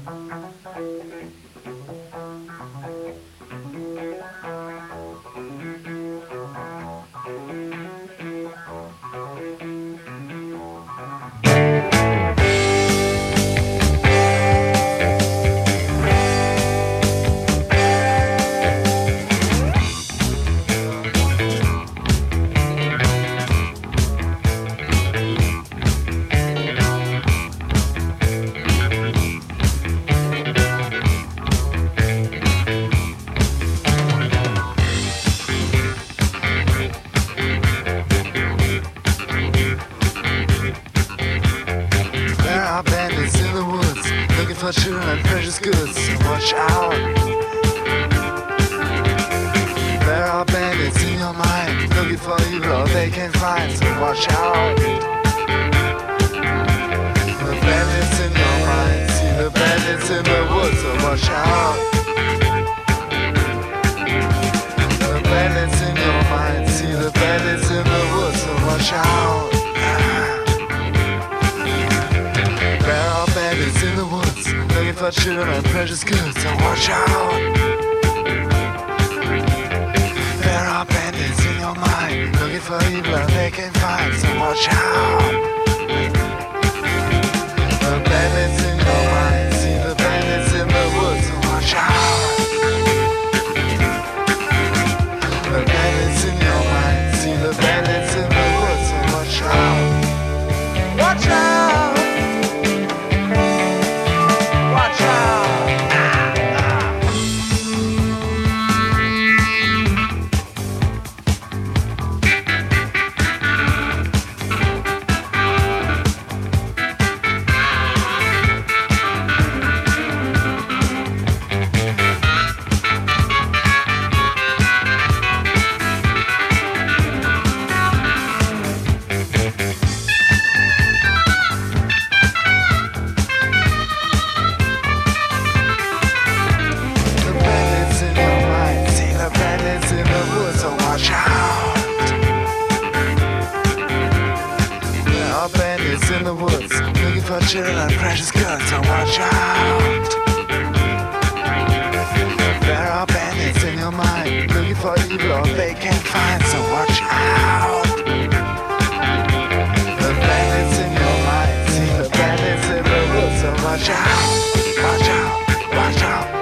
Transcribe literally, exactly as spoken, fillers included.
For children and precious goods, so watch out. There are bandits in your mind, looking for evil all they can find, so watch out. The bandits in your mind, see the bandits in the woods, so watch out. The bandits in your mind, see the bandits in the woods, so watch out. There are bandits in the woods, looking for children and precious goods, so watch out. There are bandits in your mind, looking for evil and they can find, so watch out. The bandits in your mind, see the bandits in the woods, so watch out. The bandits in your mind, see the bandits in the woods, so watch out. Watch out. Watch out! In the woods, looking for children and precious goods, so watch out. There are bandits in your mind, looking for evil all they can find, so watch out. The bandits in your mind, see the bandits in the woods, so watch out, watch out, watch out.